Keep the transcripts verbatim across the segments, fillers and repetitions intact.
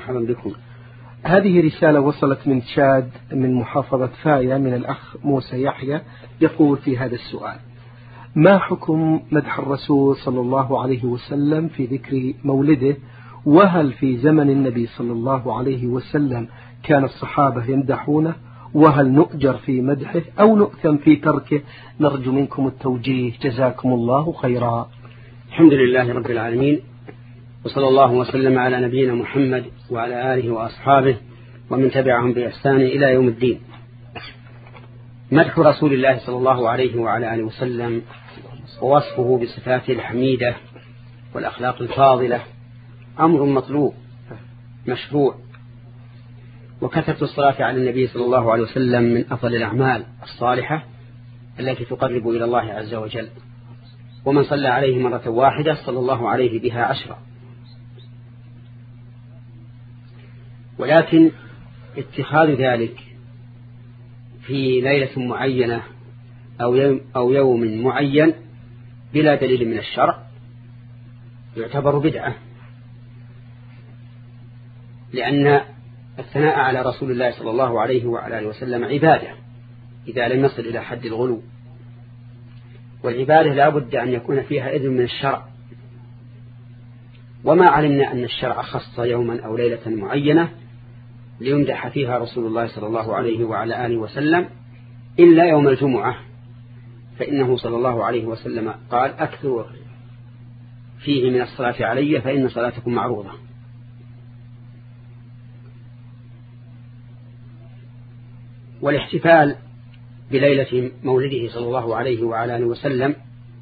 مرحبا بكم. هذه رسالة وصلت من تشاد من محافظة فايا من الأخ موسى يحيى، يقول في هذا السؤال: ما حكم مدح الرسول صلى الله عليه وسلم في ذكر مولده؟ وهل في زمن النبي صلى الله عليه وسلم كان الصحابة يمدحونه؟ وهل نؤجر في مدحه أو نؤثم في تركه؟ نرجو منكم التوجيه، جزاكم الله خيرا. الحمد لله رب العالمين، وصلى الله وسلم على نبينا محمد وعلى آله وأصحابه ومن تبعهم بإحسان إلى يوم الدين. مدح رسول الله صلى الله عليه وعلى آله وسلم ووصفه بصفاته الحميدة والأخلاق الفاضلة أمر مطلوب مشروع، وكثرة الصلاة على النبي صلى الله عليه وسلم من أفضل الأعمال الصالحة التي تقرب إلى الله عز وجل، ومن صلى عليه مرة واحدة صلى الله عليه بها عشرة. ولكن اتخاذ ذلك في ليلة معينة أو يوم, أو يوم معين بلا دليل من الشرع يعتبر بدعة، لأن الثناء على رسول الله صلى الله عليه وعلى آله وسلم عبادة إذا لم يصل إلى حد الغلو، والعبادة لا بد أن يكون فيها إذن من الشرع. وما علمنا أن الشرع خص يوما أو ليلة معينة ليمدح فيها رسول الله صلى الله عليه وعلى آله وسلم إلا يوم الجمعة، فإنه صلى الله عليه وسلم قال: أكثر فيه من الصلاة علي فإن صلاتكم معروضة. والاحتفال بليلة مولده صلى الله عليه وعلى آله وسلم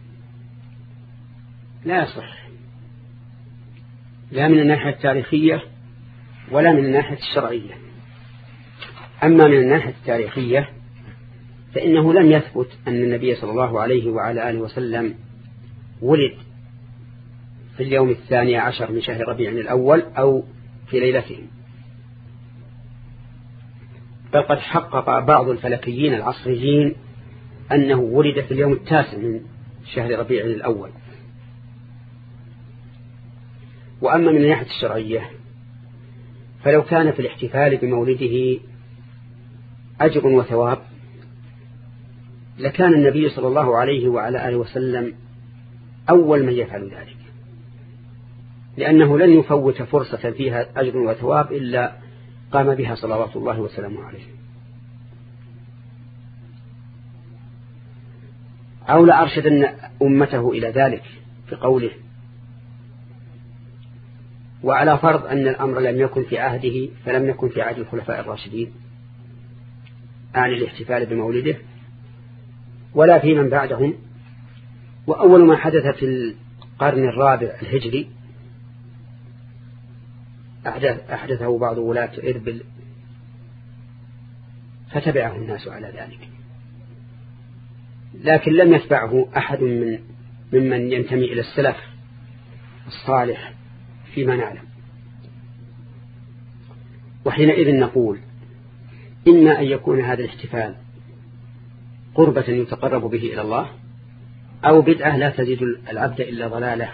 لا يصح، لا من الناحية التاريخية ولا من الناحية الشرعية. أما من الناحية التاريخية فإنه لم يثبت أن النبي صلى الله عليه وعلى آله وسلم ولد في اليوم الثاني عشر من شهر ربيع الأول أو في ليلته، بل قد حقق بعض الفلكيين العصريين أنه ولد في اليوم التاسع من شهر ربيع الأول. وأما من الناحية الشرعية فلو كان في الاحتفال بمولده أجر وثواب لكان النبي صلى الله عليه وعلى آله وسلم أول من يفعل ذلك، لأنه لن يفوت فرصة فيها أجر وثواب إلا قام بها صلوات الله وسلامه عليه. أو لأرشدن أمته إلى ذلك في قوله: وعلى فرض أن الأمر لم يكن في عهده فلم يكن في عهد الخلفاء الراشدين عن الاحتفال بمولده ولا في من بعدهم. وأول ما حدث في القرن الرابع الهجري أحدثه بعض ولاة إربل فتبعه الناس على ذلك، لكن لم يتبعه أحد من ممن ينتمي إلى السلف الصالح فيما نعلم. وحينئذ نقول: إما أن يكون هذا الاحتفال قربة يتقرب به إلى الله، أو بدعة لا تزيد العبد إلا ضلاله.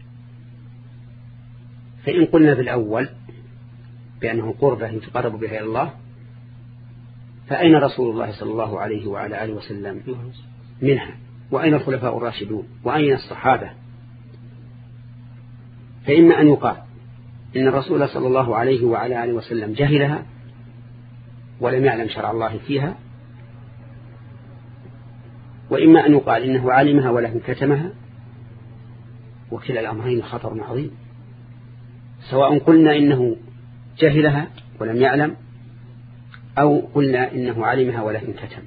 فإن قلنا بالأول بأنه قربة يتقرب بها إلى الله، فأين رسول الله صلى الله عليه وعلى آله وسلم منها؟ وأين الخلفاء الراشدون؟ وأين الصحابة؟ فإما أن يقال إن الرسول صلى الله عليه وعلى آله وسلم جهلها ولم يعلم شرع الله فيها، وإما أن يقال إنه علمها ولكن كتمها، وكلا الأمرين خطر عظيم، سواء قلنا إنه جهلها ولم يعلم أو قلنا إنه علمها ولكن كتم.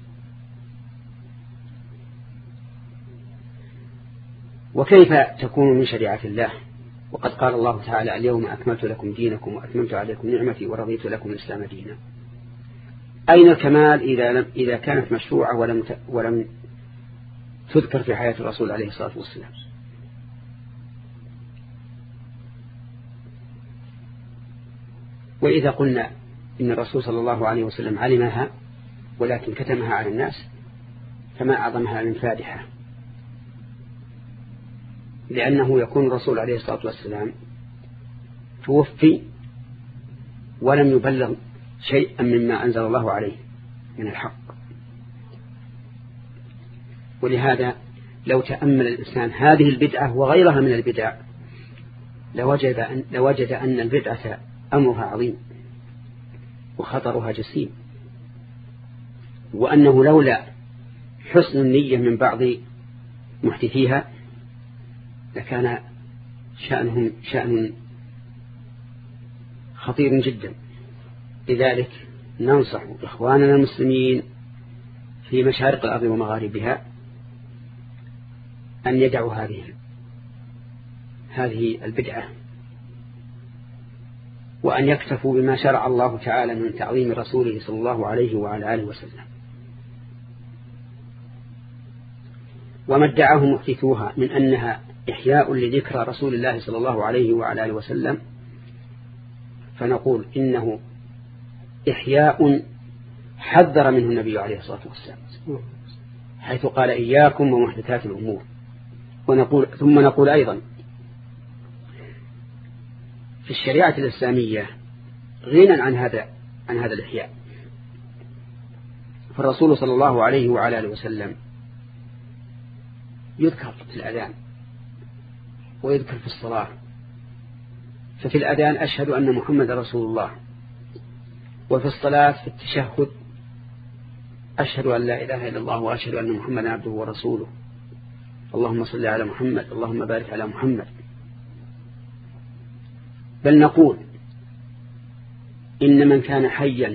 وكيف تكون من شريعة الله وقد قال الله تعالى: اليوم أكملت لكم دينكم وأتممت عليكم نعمتي ورضيت لكم الإسلام دينا؟ أين الكمال إذا لم إذا كانت مشروعة ولم ولم تذكر في حياة الرسول عليه الصلاة والسلام؟ وإذا قلنا إن الرسول صلى الله عليه وسلم علمها ولكن كتمها على الناس فما أعظمها من فادحة، لأنه يكون الرسول عليه الصلاة والسلام توفي ولم يبلغ شيئا مما أنزل الله عليه من الحق. ولهذا لو تأمل الإنسان هذه البدعة وغيرها من البدع لوجد أن, لوجد أن البدعة أمرها عظيم وخطرها جسيم، وأنه لولا حسن النية من بعض محدثيها لكان شأنهم شأن خطير جدا. لذلك ننصح إخواننا المسلمين في مشارق الأرض ومغاربها أن يدعوا هذه هذه البدعة، وأن يكتفوا بما شرع الله تعالى من تعظيم رسوله صلى الله عليه وعلى آله وسلم. وما ادعاه محدثوها من أنها إحياء لذكرى رسول الله صلى الله عليه وعلى آله وسلم فنقول إنه إحياء حذر منه النبي عليه الصلاة والسلام، حيث قال إياكم ومحدثات الأمور. ونقول ثم نقول أيضا في الشريعة الإسلامية غنى عن هذا عن هذا الإحياء. فالرسول صلى الله عليه وعلى آله وسلم يذكر في الأذان ويذكر في الصلاة. ففي الأذان أشهد أن محمد رسول الله، وفي الصلاة في التشهد أشهد أن لا إله إلا الله وأشهد أن محمدا عبده ورسوله، اللهم صل على محمد اللهم بارك على محمد. بل نقول إن من كان حيا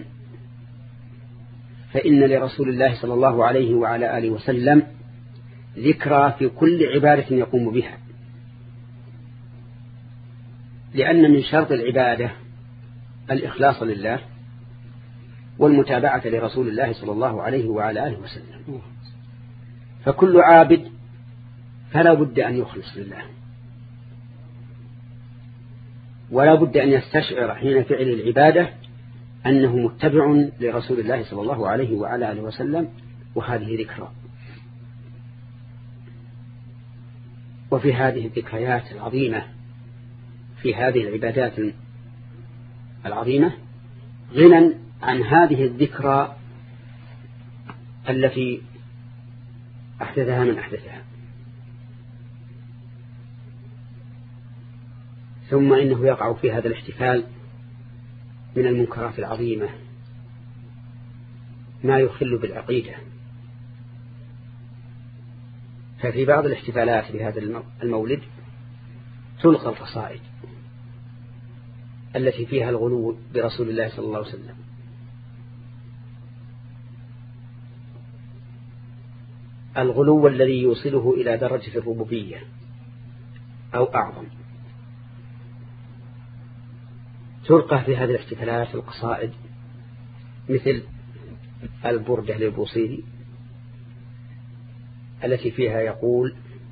فإن لرسول الله صلى الله عليه وعلى آله وسلم ذكرى في كل عبادة يقوم بها، لأن من شرط العبادة الإخلاص لله والمتابعة لرسول الله صلى الله عليه وعلى آله وسلم. فكل عابد فلا بد أن يخلص لله، ولا بد أن يستشعر حين فعل العبادة أنه متبع لرسول الله صلى الله عليه وعلى آله وسلم، وهذه ذكرى. وفي هذه الذكريات العظيمة في هذه العبادات العظيمة غنى عن هذه الذكرى التي أحدثها من أحدثها. ثم إنه يقع في هذا الاحتفال من المنكرات العظيمة ما يخل بالعقيدة. ففي بعض الاحتفالات بهذا المولد تلقى القصائد التي فيها الغلو برسول الله صلى الله عليه وسلم، الغلو الذي يوصله إلى درجة الربوبية أو أعظم. تلقى في هذه الاحتفالات القصائد مثل البردة للبوصيري التي فيها يقول: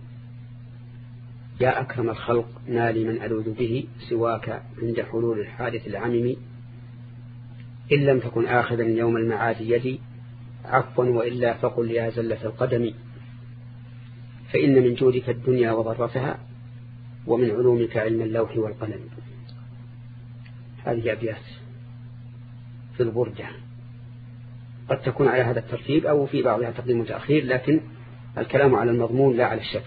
يا أكرم الخلق نالي من ألوذ به سواك عند حلول الحادث العمم، إن لم تكن آخذا يوم المعاد يدي عفوا وإلا فقل يا زلة القدم، فإن من جودك الدنيا وضرتها ومن علومك علم اللوح والقلم. هذه أبيات في البردة، قد تكون على هذا الترتيب أو في بعضها تقديم وتأخير، لكن الكلام على المضمون لا على الشكل.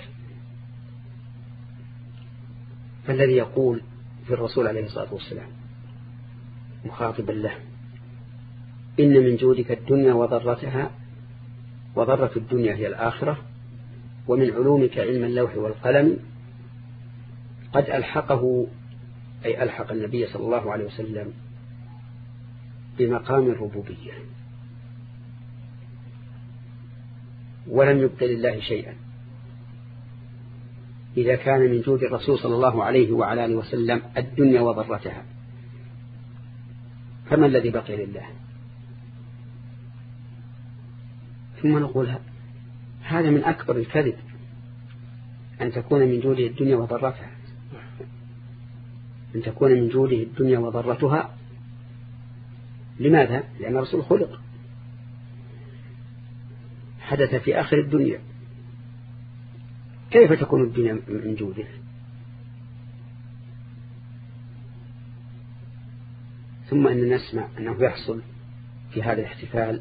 فالذي يقول في الرسول عليه الصلاة والسلام مخاطبا له: إن من جودك الدنيا وضرتها، وضرة الدنيا هي الآخرة، ومن علومك علم اللوح والقلم، قد ألحقه أي ألحق النبي صلى الله عليه وسلم بمقام الربوبية، ولم يبدل الله شيئا. إذا كان من جود الرسول صلى الله عليه وعلى آله وسلم الدنيا وضرتها، فما الذي بقي لله؟ ثم نقول هذا من أكبر الكذب أن تكون من جوده الدنيا وضرتها، أن تكون من جوده الدنيا وضرتها. لماذا؟ لأن الرسول خلق حدث في آخر الدنيا، كيف تكون الدنيا من جوده؟ ثم إن نسمع أنه يحصل في هذا الاحتفال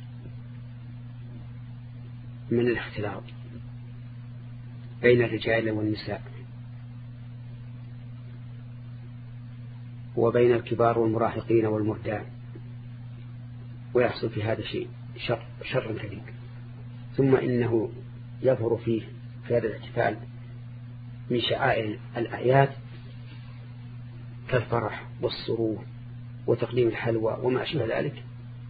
من الاختلاط بين الرجال والنساء وبين الكبار والمراهقين والمردان، ويحصل في هذا شيء شر, شر كبير. ثم إنه يظهر فيه في هذا الاحتفال من شعائر الأعياد كالفرح والسرور وتقديم الحلوى وما أشبه ذلك،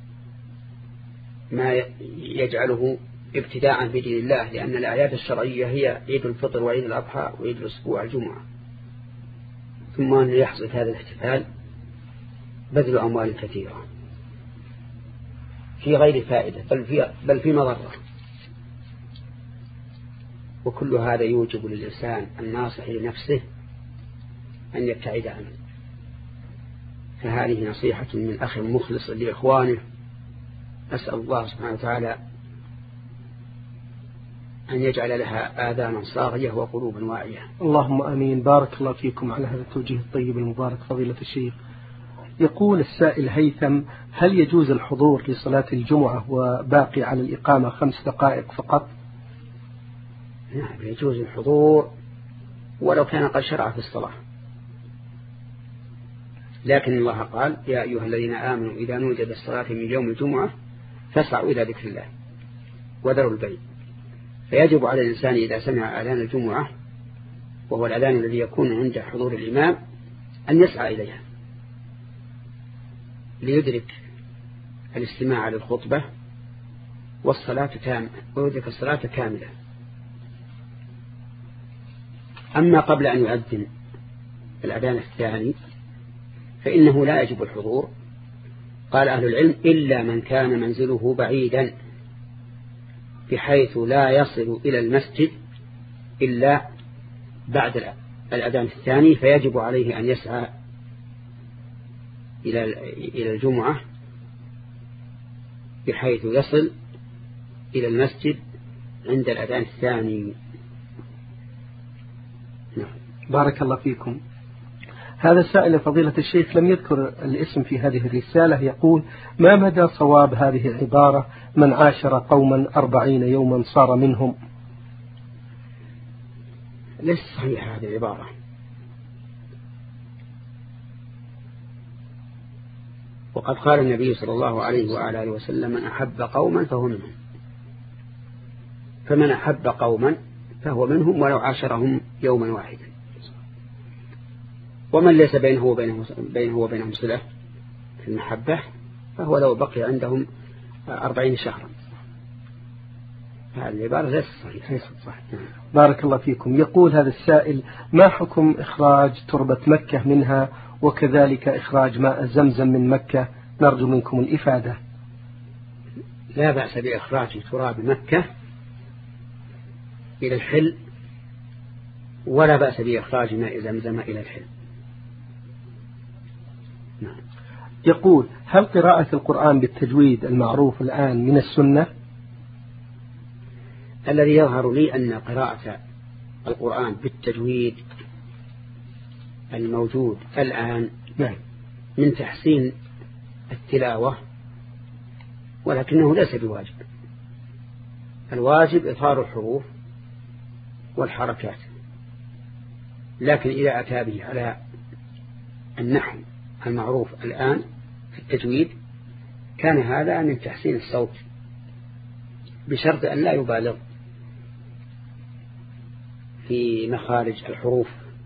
ما يجعله ابتداء بدين الله، لأن الأعياد الشرعية هي عيد الفطر وعيد الأضحى وعيد الأسبوع الجمعة. ثم أن يحصل هذا الاحتفال بذل أموال كثيرة في غير فائدة بل في, بل في مضرة، وكل هذا يوجب للإنسان الناصح لنفسه أن يبتعد عنه. فهذه نصيحة من أخ مخلص لإخوانه، أسأل الله سبحانه وتعالى أن يجعل لها آذانا صاغية وقلوبا واعية. اللهم آمين. بارك الله فيكم على هذا التوجيه الطيب المبارك فضيلة الشيخ. يقول السائل هيثم: هل يجوز الحضور لصلاة الجمعة وباقي على الإقامة خمس دقائق فقط؟ نعم، يجوز الحضور ولو كان قد شرع في الصلاة، لكن الله قال: يا أيها الذين آمنوا إذا نودي للصلاة من يوم الجمعة فاسعوا إلى ذكر الله وذروا البيع. فيجب على الإنسان إذا سمع أذان الجمعة، وهو الأذان الذي يكون عند حضور الإمام، أن يسعى إليها ليدرك الاستماع للخطبة والصلاة تامة، ويدرك الصلاة كاملة. أما قبل أن يؤذن الأذان الثاني فإنه لا يجب الحضور، قال أهل العلم: إلا من كان منزله بعيدا بحيث لا يصل إلى المسجد إلا بعد الأذان الثاني، فيجب عليه أن يسعى إلى الجمعة بحيث يصل إلى المسجد عند الأذان الثاني. بارك الله فيكم. هذا السائل فضيلة الشيخ لم يذكر الاسم في هذه الرسالة، يقول: ما مدى صواب هذه العبارة: من عاشر قوما أربعين يوما صار منهم؟ ليس صحيح هذه العبارة، وقد قال النبي صلى الله عليه وآله وسلم: من أحب قوما فهو منهم. فمن أحب قوما فهو منهم ولو عاشرهم يوما واحدا. ومن ليس بينه وبينه بينه وبينهم صلة في المحبة فهو لو بقي عندهم أربعين شهرا. هذه العبارة ليست صحيحة. بارك الله فيكم. يقول هذا السائل: ما حكم إخراج تربة مكة منها، وكذلك إخراج ماء زمزم من مكة؟ نرجو منكم الإفادة. لا بأس بإخراج تراب مكة إلى الحل، ولا بأس بإخراج ماء زمزم إلى الحل. نعم. يقول: هل قراءة القرآن بالتجويد المعروف الآن من السنة؟ الذي يظهر لي أن قراءة القرآن بالتجويد الموجود الآن من تحسين التلاوة، ولكنه ليس بواجب. الواجب إظهار الحروف والحركات، لكن إذا أتى به على النحو المعروف الآن في التجويد كان هذا من تحسين الصوت، بشرط أن لا يبالغ في مخارج الحروف،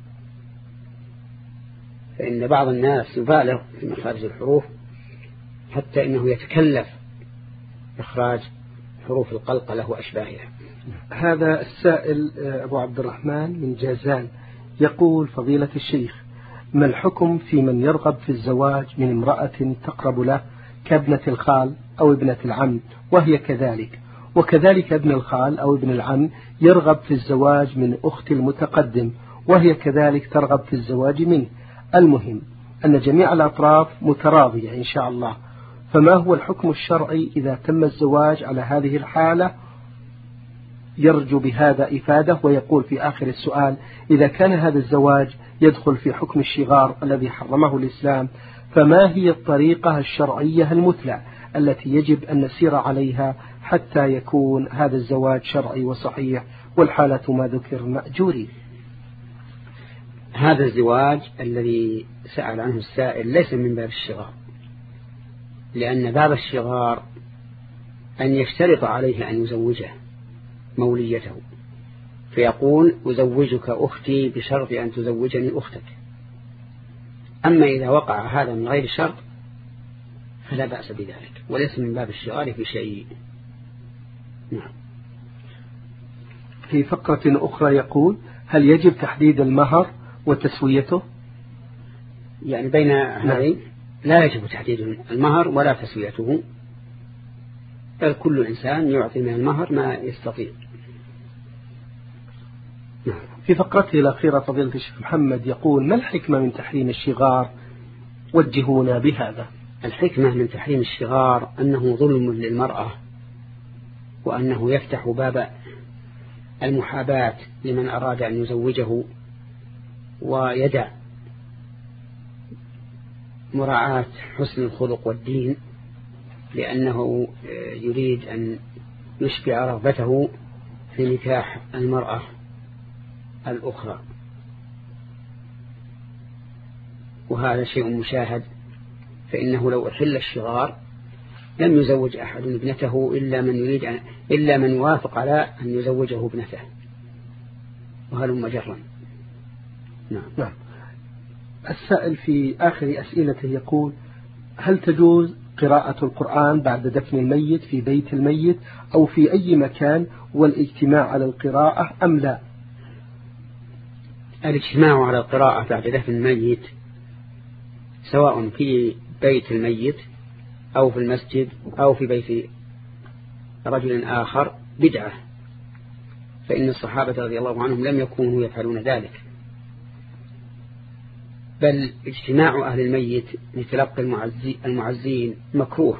فإن بعض الناس يبالغ في مخارج الحروف حتى إنه يتكلف إخراج حروف القلقلة وأشباهها. هذا السائل أبو عبد الرحمن من جازان يقول: فضيلة الشيخ، ما الحكم في من يرغب في الزواج من امرأة تقرب له كابنة الخال أو ابنة العم وهي كذلك، وكذلك ابن الخال أو ابن العم يرغب في الزواج من أخت المتقدم وهي كذلك ترغب في الزواج منه، المهم أن جميع الأطراف متراضية إن شاء الله، فما هو الحكم الشرعي إذا تم الزواج على هذه الحالة؟ يرجو بهذا إفادة. ويقول في آخر السؤال: إذا كان هذا الزواج يدخل في حكم الشغار الذي حرمه الإسلام، فما هي الطريقة الشرعية المثلى التي يجب أن نسير عليها حتى يكون هذا الزواج شرعي وصحيح والحالة ما ذكر مأجورين؟ هذا الزواج الذي سأل عنه السائل ليس من باب الشغار، لأن باب الشغار أن يشترط عليه أن يزوجه موليته، فيقول أزوجك أختي بشرط أن تزوجني أختك. أما إذا وقع هذا من غير شرط فلا بأس بذلك، وليس من باب الشغار في شيء. نعم. في فقرة أخرى يقول: هل يجب تحديد المهر وتسويته؟ يعني بين هذين لا يجب تحديد المهر ولا تسويته، بل كل إنسان يعطي من المهر ما يستطيع. نعم. في فقرته الأخيرة فضيلة الشيخ محمد يقول: ما الحكمة من تحريم الشغار؟ وجهونا بهذا. الحكمة من تحريم الشغار أنه ظلم للمرأة، وأنه يفتح باب المحاباة لمن أراد أن يزوجه، ويدع مراعاة حسن الخلق والدين، لأنه يريد أن يشبع رغبته في نكاح المرأة الأخرى، وهذا شيء مشاهد. فإنه لو أحل الشغار لم يزوج أحد ابنته إلا من يريد أن إلا من يوافق على أن يزوجه ابنته، وهلم جرا. نعم. نعم. السائل في آخر أسئلته يقول: هل تجوز قراءة القرآن بعد دفن الميت في بيت الميت أو في أي مكان والاجتماع على القراءة أم لا؟ الاجتماع على القراءة بعد دفن الميت سواء في بيت الميت أو في المسجد أو في بيت رجل آخر بدعة، فإن الصحابة رضي الله عنهم لم يكونوا يفعلون ذلك، بل اجتماع أهل الميت لتلقي المعزين مكروه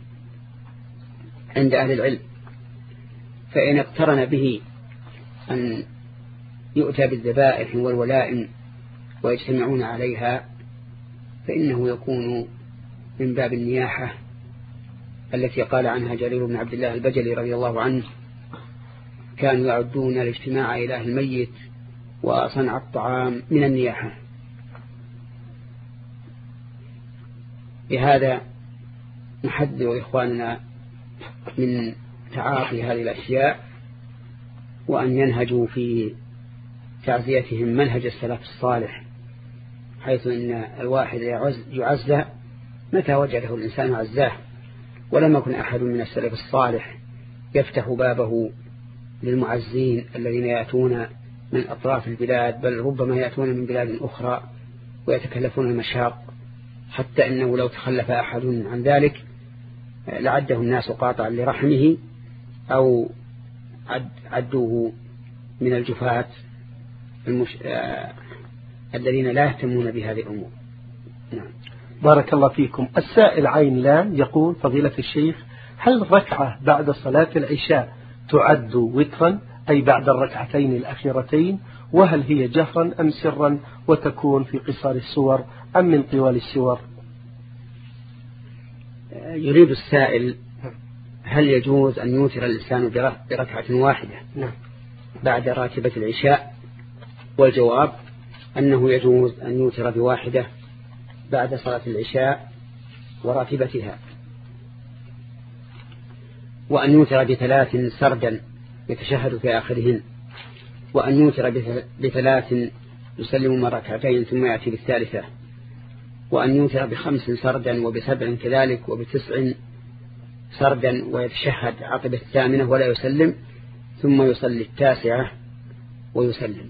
عند أهل العلم، فإن اقترن به أن يؤتى بالذبائح والولائم ويجتمعون عليها فإنه يكون من باب النياحة التي قال عنها جرير بن عبد الله البجلي رضي الله عنه: كانوا يعدون الاجتماع إلى أهل الميت وصنع الطعام من النياحة. بهذا نحذر إخواننا من تعاطي هذه الأشياء، وأن ينهجوا في تعزيتهم منهج السلف الصالح، حيث إن الواحد يعزى متى وجده الإنسان عزاه، ولم يكن أحد من السلف الصالح يفتح بابه للمعزين الذين يأتون من أطراف البلاد، بل ربما يأتون من بلاد أخرى ويتكلفون المشاق، حتى إنه لو تخلف أحد عن ذلك لعده الناس قاطعا لرحمه أو عد عدوه من الجفاة المش... آه... الذين لا يهتمون بهذه الأمور. نعم. بارك الله فيكم. السائل عين لام يقول: فضيلة الشيخ، هل ركعة بعد صلاة العشاء تعد وترا أي بعد الركعتين الأخيرتين؟ وهل هي جهرا أم سرا وتكون في قصار السور أم من طوال السور؟ يريد السائل هل يجوز أن يوتر الإنسان بركعة واحدة بعد راتبة العشاء؟ والجواب أنه يجوز أن يوتر بواحدة بعد صلاة العشاء وراتبتها، وأن يوتر بثلاث سردا يتشهد في آخرهن، وأن يوتر بثلاث يسلم من ركعتين ثم يأتي بالثالثة، وأن يوتر بخمس سردا وبسبع كذلك وبتسع سردا ويتشهد عقب الثامنة ولا يسلم، ثم يصلي التاسعة ويسلم.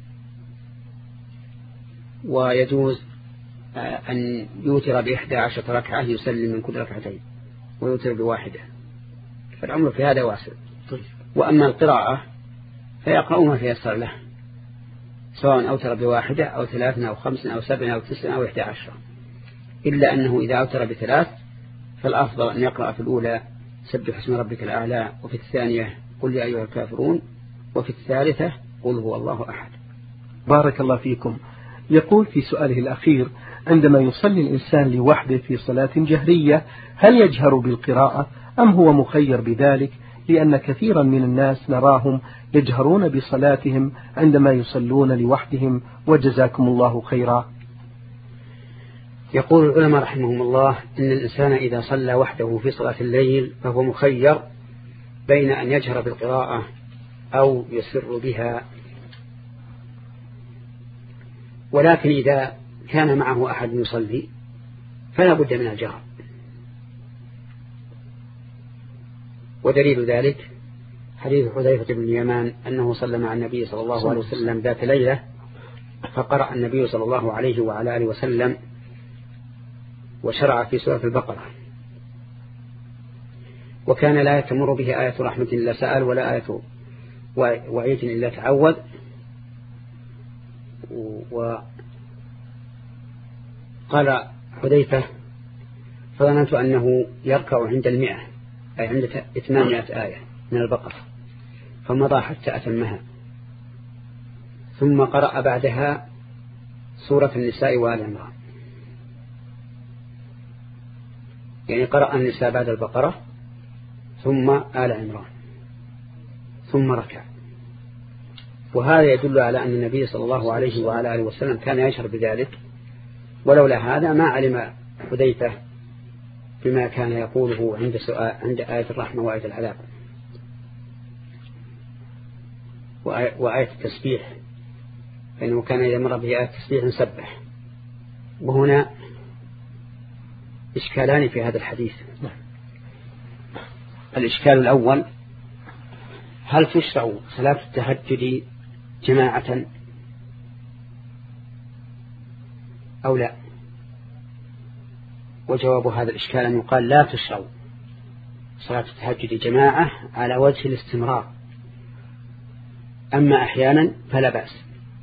ويجوز أن يوتر بإحدى عشرة ركعة يسلم من كل ركعتين ويوتر بواحدة، فالأمر في هذا واسع. وأما القراءة فيقرأ ما تيسر له، سواء أوتر بواحدة أو ثلاث أو خمس أو سبع أو تسع أو إحدى عشرة، إلا أنه إذا أوتر بثلاث فالأفضل أن يقرأ في الأولى سبح اسم ربك الأعلى، وفي الثانية قل يا أيها الكافرون، وفي الثالثة قل هو الله أحد. بارك الله فيكم. يقول في سؤاله الأخير: عندما يصلي الإنسان لوحده في صلاة جهرية هل يجهر بالقراءة أم هو مخير بذلك؟ لأن كثيرا من الناس نراهم يجهرون بصلاتهم عندما يصلون لوحدهم، وجزاكم الله خيرا. يقول العلماء رحمهم الله إن الإنسان إذا صلى وحده في صلاة الليل فهو مخير بين أن يجهر بالقراءة أو يسر بها، ولكن إذا كان معه أحد يصلي فلا بد من الجهر. ودليل ذلك حديث حذيفة بن اليمان أنه صلى مع النبي صلى الله عليه وسلم ذات ليلة، فقرأ النبي صلى الله عليه وعلى آله وسلم وشرع في سورة البقرة، وكان لا تمر به آية رحمة إلا سأل ولا آية وعيد إلا تعوذ. وقال حذيفة فظننت أنه يركع عند المئة، أي عند ثمانمائة آية من البقرة، فمضى حتى أتمها، ثم قرأ بعدها سورة النساء وآل عمران، يعني قرأ النساء بعد البقرة ثم آل عمران ثم ركع. وهذا يدل على أن النبي صلى الله عليه وعلى آله وسلم كان يشعر بذلك، ولولا هذا ما علم حذيفة بما كان يقوله عند سؤال عند آية الرحمة وآية العذاب وآية التسبيح، فإنه كان إذا مر به آية التسبيح نسبح. وهنا إشكالان في هذا الحديث. الإشكال الأول: هل تشرع صلاة التهجد جماعة أو لا؟ وجواب هذا الإشكال أن يقال لا تشرع صلاة التهجد جماعة على وجه الاستمرار، أما أحيانا فلا بأس،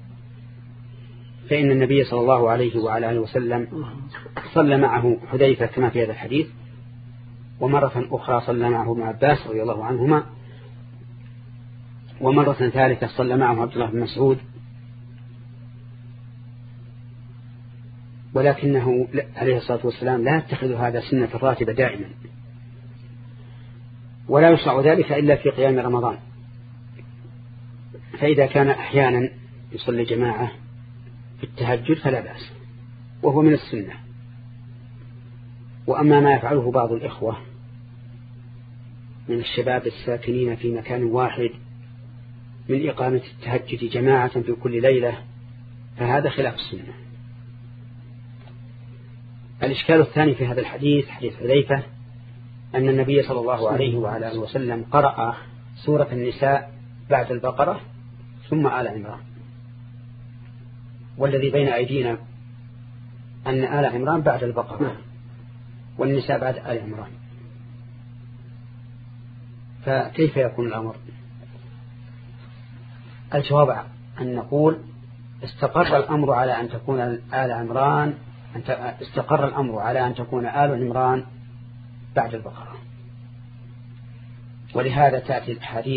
فإن النبي صلى الله عليه وعلى آله وسلم صلى معه حذيفة كما في هذا الحديث، ومرة أخرى صلى معه ابن عباس رضي الله عنهما، ومرة ثالثة صلى معه عبد الله بن مسعود، ولكنه عليه الصلاة والسلام لا يتخذ هذا سنة راتبة دائما، ولا يشرع ذلك إلا في قيام رمضان. فإذا كان أحيانا يصلي جماعة في التهجد فلا بأس، وهو من السنة. وأما ما يفعله بعض الإخوة من الشباب الساكنين في مكان واحد من إقامة التهجد جماعة في كل ليلة فهذا خلاف السنة. الإشكال الثاني في هذا الحديث حديث حذيفة أن النبي صلى الله عليه وعلى آله وسلم قرأ سورة النساء بعد البقرة ثم آل عمران، والذي بين أيدينا أن آل عمران بعد البقرة والنساء بعد آل عمران، فكيف يكون الأمر؟ الجواب أن نقول استقر الأمر على أن تكون آل عمران استقر الأمر على أن تكون آل عمران بعد البقرة، ولهذا تأتي الحديث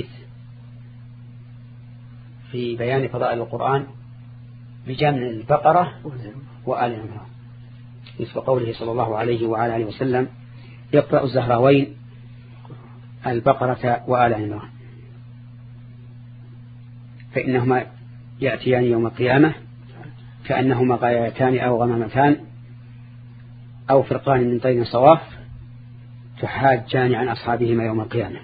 في بيان فضائل القرآن بجمع البقرة وآل عمران، مثل قوله صلى الله عليه وعلى آله وسلم: يقرأ الزهراوين البقرة وآل عمران، فإنهما يأتيان يوم القيامة كأنهما غايتان أو غمامتان أو فرقان من طير صواف تحاجان عن أصحابهما يوم القيامة.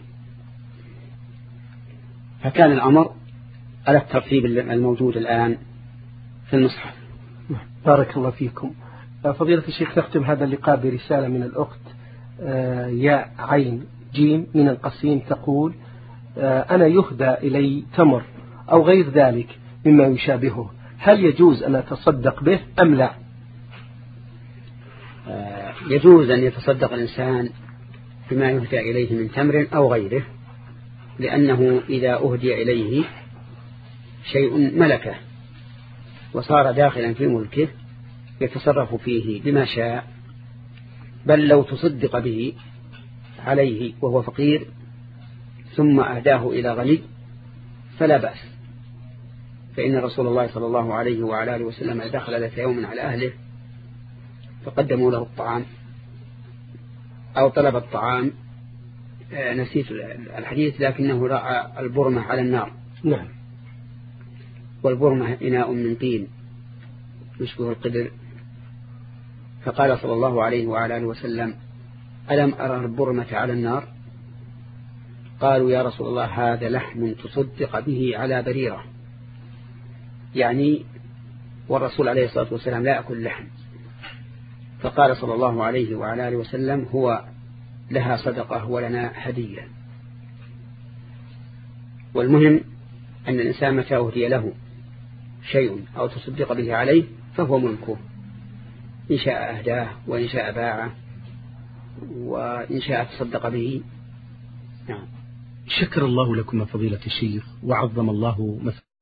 فكان الأمر على الترتيب الموجود الآن في المصحف. بارك الله فيكم. فضيلة الشيخ، نختم هذا اللقاء برسالة من الأخت يا عين جيم من القصيم تقول: أنا يهدى إلي تمر أو غير ذلك مما يشابهه، هل يجوز أن أتصدق به أم لا؟ يجوز أن يتصدق الإنسان بما يهدى إليه من تمر أو غيره، لأنه إذا أهدي إليه شيء ملكه وصار داخلا في ملكه يتصرف فيه بما شاء، بل لو تصدق به عليه وهو فقير ثم أهداه إلى غني فلا بأس، فإن رسول الله صلى الله عليه وعلى آله وسلم دخل ذات يوم على أهله فقدموا له الطعام أو طلب الطعام، نسيت الحديث، لكنه رأى البرمة على النار. نعم. والبرمة إناء من طين يشبه القدر، فقال صلى الله عليه وعلى آله وسلم: ألم أرى البرمة على النار؟ قالوا: يا رسول الله هذا لحم تصدق به على بريرة، يعني والرسول عليه الصلاة والسلام لا يأكل لحم. فقال صلى الله عليه وعلى آله وسلم: هو لها صدقة ولنا هدية. والمهم أن الإنسان متى أهدي له شيء أو تصدق به عليه فهو ملكه، إن شاء أهداه وإن شاء باعه وإن شاء تصدق به. نعم. شكر الله لكم فضيلة الشيخ وعظم الله مثل